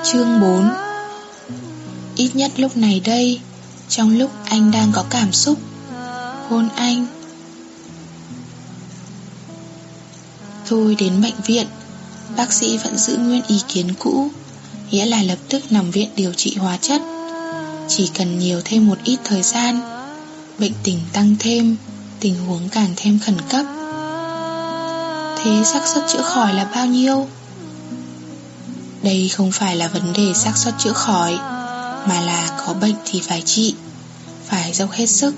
Chương 4. Ít nhất lúc này đây, trong lúc anh đang có cảm xúc, hôn anh. Thôi đến bệnh viện, bác sĩ vẫn giữ nguyên ý kiến cũ, nghĩa là lập tức nằm viện điều trị hóa chất. Chỉ cần nhiều thêm một ít thời gian, bệnh tình tăng thêm, tình huống càng thêm khẩn cấp. Thế xác suất chữa khỏi là bao nhiêu? Đây không phải là vấn đề xác suất chữa khỏi, mà là có bệnh thì phải trị, phải dốc hết sức.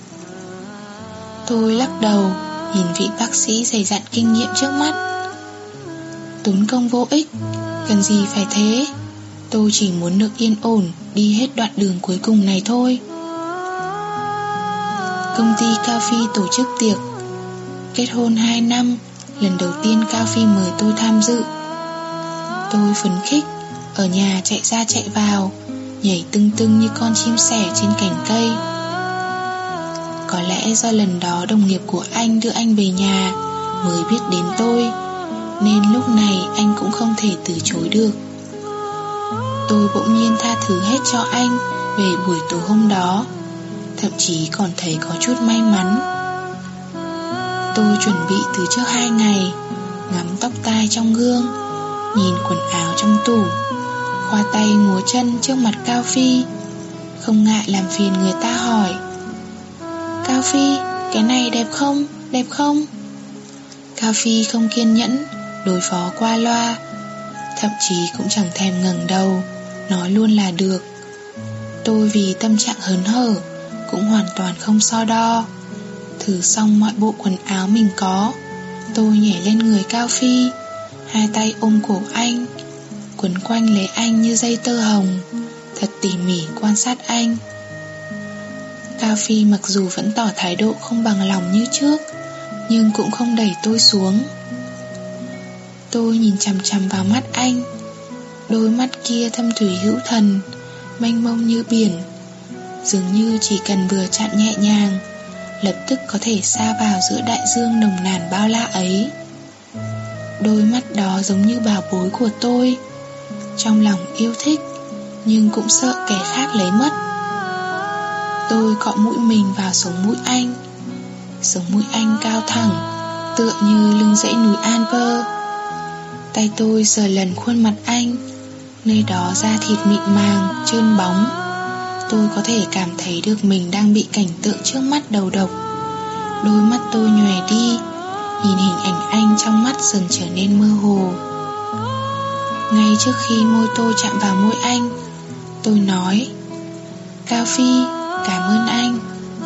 Tôi lắc đầu, nhìn vị bác sĩ dày dặn kinh nghiệm trước mắt. Tốn công vô ích, cần gì phải thế. Tôi chỉ muốn được yên ổn đi hết đoạn đường cuối cùng này thôi. Công ty Cao Phi tổ chức tiệc kết hôn 2 năm. Lần đầu tiên Cao Phi mời tôi tham dự. Tôi phấn khích, ở nhà chạy ra chạy vào, nhảy tưng tưng như con chim sẻ trên cành cây. Có lẽ do lần đó đồng nghiệp của anh đưa anh về nhà mới biết đến tôi, nên lúc này anh cũng không thể từ chối được. Tôi bỗng nhiên tha thứ hết cho anh về buổi tối hôm đó, thậm chí còn thấy có chút may mắn. Tôi chuẩn bị từ trước 2 ngày, ngắm tóc tai trong gương, nhìn quần áo trong tủ, khoa tay múa chân trước mặt Cao Phi, không ngại làm phiền người ta hỏi: Cao Phi, cái này đẹp không? Đẹp không? Cao Phi không kiên nhẫn, đối phó qua loa, thậm chí cũng chẳng thèm ngẩng đầu, nói luôn là được. Tôi vì tâm trạng hớn hở cũng hoàn toàn không so đo. Thử xong mọi bộ quần áo mình có, tôi nhảy lên người Cao Phi, hai tay ôm cổ anh, quấn quanh lấy anh như dây tơ hồng, thật tỉ mỉ quan sát anh. Cao Phi mặc dù vẫn tỏ thái độ không bằng lòng như trước, nhưng cũng không đẩy tôi xuống. Tôi nhìn chằm chằm vào mắt anh. Đôi mắt kia thâm thủy hữu thần, mênh mông như biển, dường như chỉ cần vừa chạm nhẹ nhàng, lập tức có thể sa vào giữa đại dương nồng nàn bao la ấy. Đôi mắt đó giống như bảo bối của tôi, trong lòng yêu thích, nhưng cũng sợ kẻ khác lấy mất. Tôi cọ mũi mình vào sống mũi anh. Sống mũi anh cao thẳng, tựa như lưng dãy núi Alper. Tay tôi sờ lần khuôn mặt anh, nơi đó da thịt mịn màng, trơn bóng. Tôi có thể cảm thấy được mình đang bị cảnh tượng trước mắt đầu độc. Đôi mắt tôi nhòe đi, nhìn hình ảnh anh trong mắt dần trở nên mơ hồ. Ngay trước khi môi tôi chạm vào môi anh, tôi nói: Cao Phi, cảm ơn anh.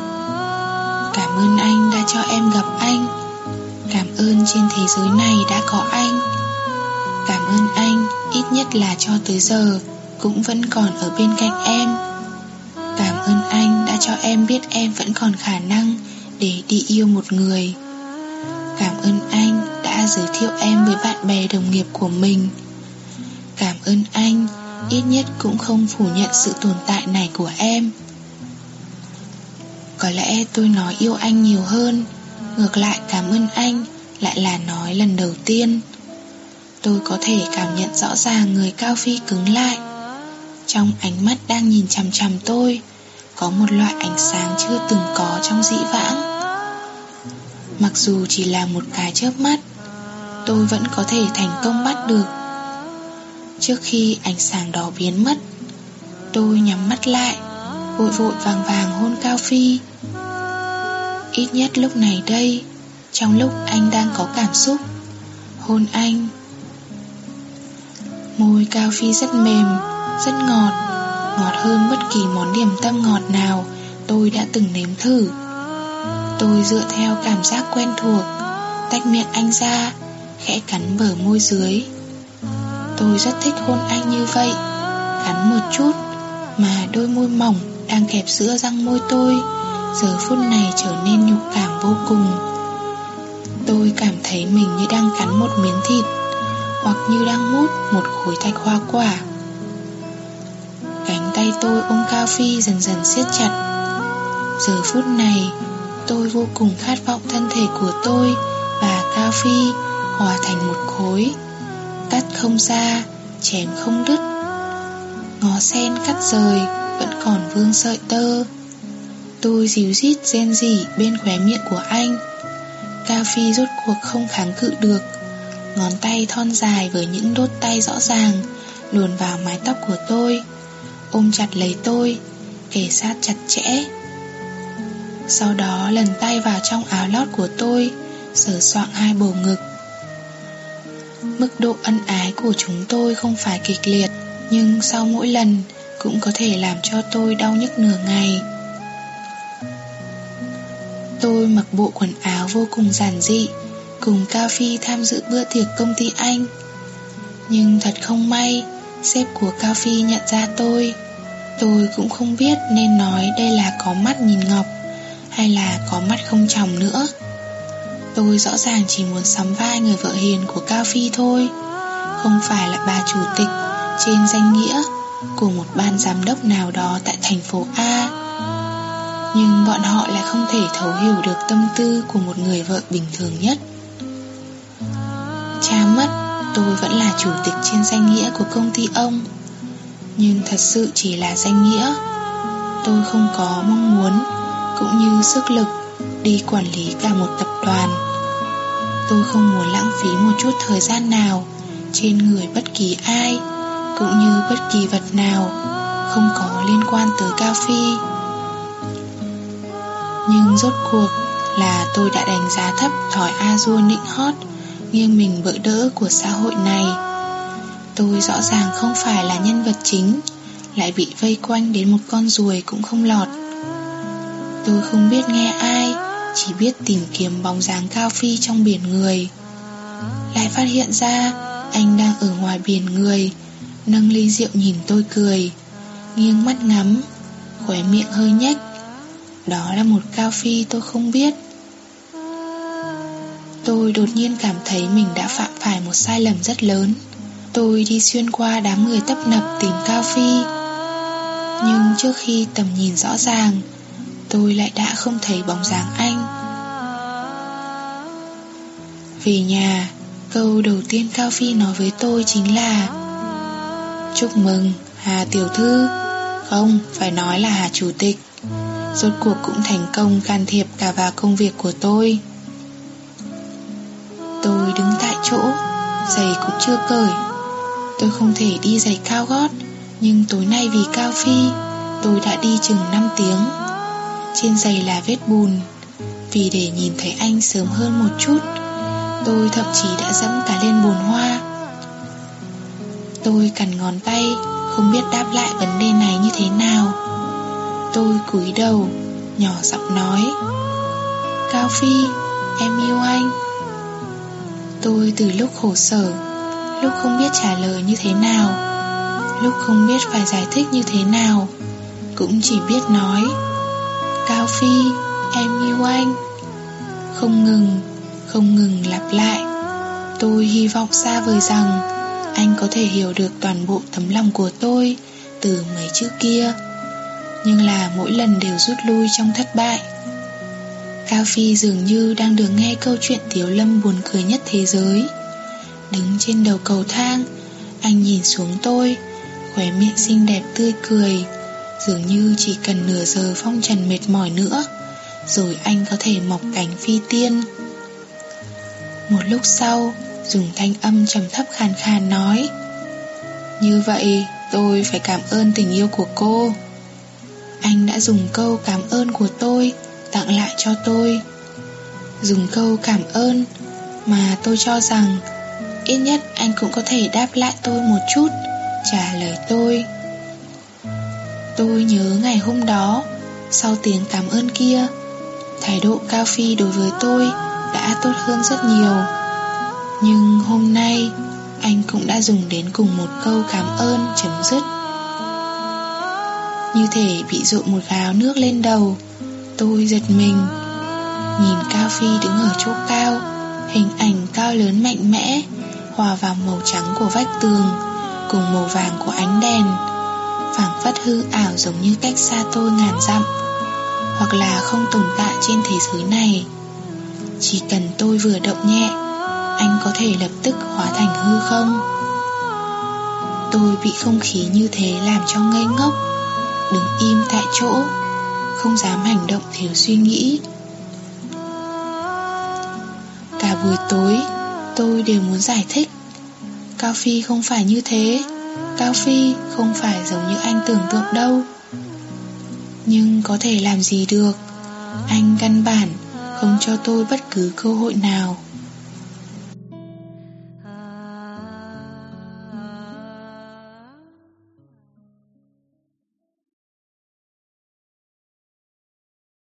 Cảm ơn anh đã cho em gặp anh. Cảm ơn trên thế giới này đã có anh. Cảm ơn anh ít nhất là cho tới giờ cũng vẫn còn ở bên cạnh em. Cảm ơn anh đã cho em biết em vẫn còn khả năng để đi yêu một người. Cảm ơn anh đã giới thiệu em với bạn bè đồng nghiệp của mình. Cảm ơn anh ít nhất cũng không phủ nhận sự tồn tại này của em. Có lẽ tôi nói yêu anh nhiều hơn, ngược lại cảm ơn anh lại là nói lần đầu tiên. Tôi có thể cảm nhận rõ ràng người Cao Phi cứng lại. Trong ánh mắt đang nhìn chằm chằm tôi có một loại ánh sáng chưa từng có trong dĩ vãng. Mặc dù chỉ là một cái chớp mắt, tôi vẫn có thể thành công bắt được. Trước khi ánh sáng đó biến mất, tôi nhắm mắt lại, vội vội vàng vàng hôn Cao Phi. Ít nhất lúc này đây, trong lúc anh đang có cảm xúc, hôn anh. Môi Cao Phi rất mềm, rất ngọt, ngọt hơn bất kỳ món điểm tâm ngọt nào tôi đã từng nếm thử. Tôi dựa theo cảm giác quen thuộc, tách miệng anh ra, khẽ cắn bờ môi dưới. Tôi rất thích hôn anh như vậy, cắn một chút mà đôi môi mỏng đang kẹp giữa răng môi tôi giờ phút này trở nên nhục cảm vô cùng. Tôi cảm thấy mình như đang cắn một miếng thịt, hoặc như đang mút một khối thạch hoa quả. Cánh tay tôi ôm Cao Phi dần dần siết chặt. Giờ phút này tôi vô cùng khát vọng thân thể của tôi và Cao Phi hòa thành một khối, cắt không ra, chém không đứt, Ngó sen cắt rời vẫn còn vương sợi tơ. Tôi díu dít rên rỉ bên khóe miệng của anh. Cao Phi rốt cuộc không kháng cự được. Ngón tay thon dài với những đốt tay rõ ràng luồn vào mái tóc của tôi, ôm chặt lấy tôi, kề sát chặt chẽ. Sau đó lần tay vào trong áo lót của tôi, sờ soạng hai bầu ngực. Mức độ ân ái của chúng tôi không phải kịch liệt, nhưng sau mỗi lần cũng có thể làm cho tôi đau nhức nửa ngày. Tôi mặc bộ quần áo vô cùng giản dị, cùng Cao Phi tham dự bữa tiệc công ty anh. Nhưng thật không may, sếp của Cao Phi nhận ra tôi. Tôi cũng không biết nên nói đây là có mắt nhìn ngọc hay là có mắt không tròng nữa. Tôi rõ ràng chỉ muốn sắm vai người vợ hiền của Cao Phi thôi, không phải là bà chủ tịch trên danh nghĩa của một ban giám đốc nào đó tại thành phố A. Nhưng bọn họ lại không thể thấu hiểu được tâm tư của một người vợ bình thường nhất. Cha mất, tôi vẫn là chủ tịch trên danh nghĩa của công ty ông, nhưng thật sự chỉ là danh nghĩa. Tôi không có mong muốn cũng như sức lực đi quản lý cả một tập đoàn. Tôi không muốn lãng phí một chút thời gian nào trên người bất kỳ ai, cũng như bất kỳ vật nào không có liên quan tới Cao Phi. Nhưng rốt cuộc là tôi đã đánh giá thấp thỏi a-dua nịnh hót, nghiêng mình bỡ đỡ của xã hội này. Tôi rõ ràng không phải là nhân vật chính, lại bị vây quanh đến một con ruồi cũng không lọt. Tôi không biết nghe ai, chỉ biết tìm kiếm bóng dáng Cao Phi trong biển người. Lại phát hiện ra anh đang ở ngoài biển người, nâng ly rượu nhìn tôi cười, nghiêng mắt ngắm, khóe miệng hơi nhếch. Đó là một Cao Phi tôi không biết. Tôi đột nhiên cảm thấy mình đã phạm phải một sai lầm rất lớn. Tôi đi xuyên qua đám người tấp nập tìm Cao Phi, nhưng trước khi tầm nhìn rõ ràng, tôi lại đã không thấy bóng dáng anh. Về nhà, câu đầu tiên Cao Phi nói với tôi chính là: "Chúc mừng Hà tiểu thư." Không, phải nói là Hà chủ tịch. Rốt cuộc cũng thành công can thiệp cả vào công việc của tôi. Tôi đứng tại chỗ, giày cũng chưa cởi. Tôi không thể đi giày cao gót, nhưng tối nay vì Cao Phi, tôi đã đi chừng 5 tiếng. Trên giày là vết bùn. Vì để nhìn thấy anh sớm hơn một chút, tôi thậm chí đã dẫm cả lên bồn hoa. Tôi cắn ngón tay, không biết đáp lại vấn đề này như thế nào. Tôi cúi đầu, nhỏ giọng nói: "Cao Phi, em yêu anh." Tôi từ lúc khổ sở, lúc không biết trả lời như thế nào, lúc không biết phải giải thích như thế nào, cũng chỉ biết nói: "Cao Phi, em yêu anh." Không ngừng lặp lại. Tôi hy vọng xa vời rằng anh có thể hiểu được toàn bộ tấm lòng của tôi từ mấy chữ kia, nhưng là mỗi lần đều rút lui trong thất bại. Cao Phi dường như đang được nghe câu chuyện Tiếu Lâm buồn cười nhất thế giới. Đứng trên đầu cầu thang, anh nhìn xuống tôi, khóe miệng xinh đẹp tươi cười, dường như chỉ cần nửa giờ phong trần mệt mỏi nữa, rồi anh có thể mọc cánh phi tiên. Một lúc sau, dùng thanh âm trầm thấp khàn khàn nói: "Như vậy tôi phải cảm ơn tình yêu của cô." Anh đã dùng câu cảm ơn của tôi tặng lại cho tôi. Dùng câu cảm ơn mà tôi cho rằng ít nhất anh cũng có thể đáp lại tôi một chút, trả lời tôi. Tôi nhớ ngày hôm đó, sau tiếng cảm ơn kia, thái độ Cao Phi đối với tôi đã tốt hơn rất nhiều. Nhưng hôm nay anh cũng đã dùng đến cùng một câu cảm ơn chấm dứt. Như thể bị dội một gáo nước lên đầu, tôi giật mình. Nhìn Cao Phi đứng ở chỗ cao, hình ảnh cao lớn mạnh mẽ hòa vào màu trắng của vách tường cùng màu vàng của ánh đèn, phảng phất hư ảo giống như cách xa tôi ngàn dặm, hoặc là không tồn tại trên thế giới này. Chỉ cần tôi vừa động nhẹ, anh có thể lập tức hóa thành hư không. Tôi bị không khí như thế làm cho ngây ngốc, đứng im tại chỗ, không dám hành động thiếu suy nghĩ. Cả buổi tối tôi đều muốn giải thích. Cao Phi không phải như thế, Cao Phi không phải giống như anh tưởng tượng đâu. Nhưng có thể làm gì được, anh căn bản không cho tôi bất cứ cơ hội nào.